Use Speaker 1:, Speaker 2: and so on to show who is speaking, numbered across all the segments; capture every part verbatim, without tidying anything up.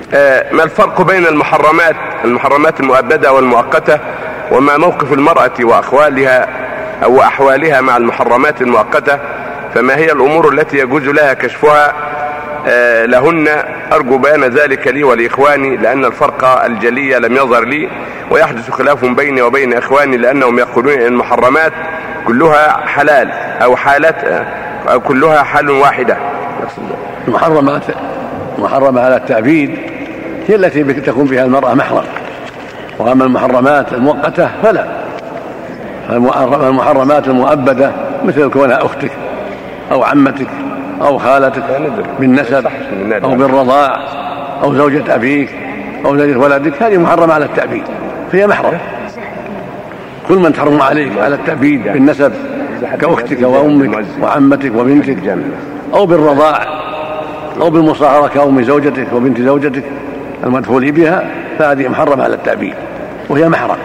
Speaker 1: ما الفرق بين المحرمات المحرمات المؤبدة والمؤقتة، وما موقف المرأة وأخوالها أو أحوالها مع المحرمات المؤقتة؟ فما هي الأمور التي يجوز لها كشفها لهن؟ أرجو بيان ذلك لي ولإخواني، لأن الفرق الجلي لم يظهر لي، ويحدث خلاف بيني وبين إخواني لأنهم يقولون إن المحرمات كلها حلال أو حالات أو كلها حال واحدة.
Speaker 2: المحرمات محرمة على التعبيد هي التي تكون فيها المرأة محرم، وأما المحرمات المؤقتة فلا. المحرمات المؤبدة مثل كونها أختك أو عمتك أو خالتك بالنسب أو بالرضاع أو زوجة أبيك أو زوجة ولدك، هذه محرمة على التعبيد فهي محرم. كل من تحرم عليك على التعبيد بالنسب كأختك وأمك وعمتك وبنتك، أو بالرضاع أو بالمصاهرة كأم زوجتك وبنت زوجتك المدخول بها، فهذه محرمة على التعبيد وهي محرم.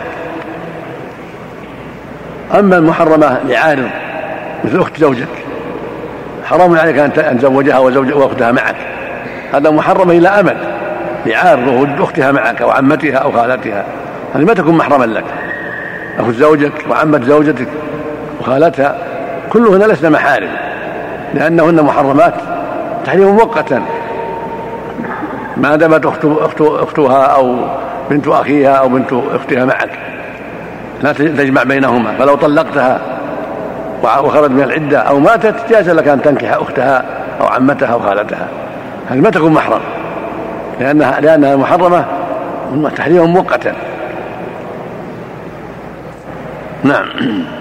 Speaker 2: أما المحرمة لعارض مثل أخت زوجك، حرام عليك أن تزوجها وأختها معك، هذا محرم إلى أمد لعارض وجود أختها معك أو عمتها أو خالتها، هذه ما تكون محرما لك. أخت زوجك وعمة زوجتك وخالتها كلهن لسنا محارم، لأنهن محرمات تحريم مؤقتا ما دامت أخت أختها أو بنت أخيها أو بنت أختها معك، لا تجمع بينهما. فلو طلقتها وخرج من العدة أو ماتت جاز لك أن تنكح أختها أو عمتها أو خالتها، هذه ما تكون محرم لأنها, لأنها محرمة تحريما مؤقتا. نعم.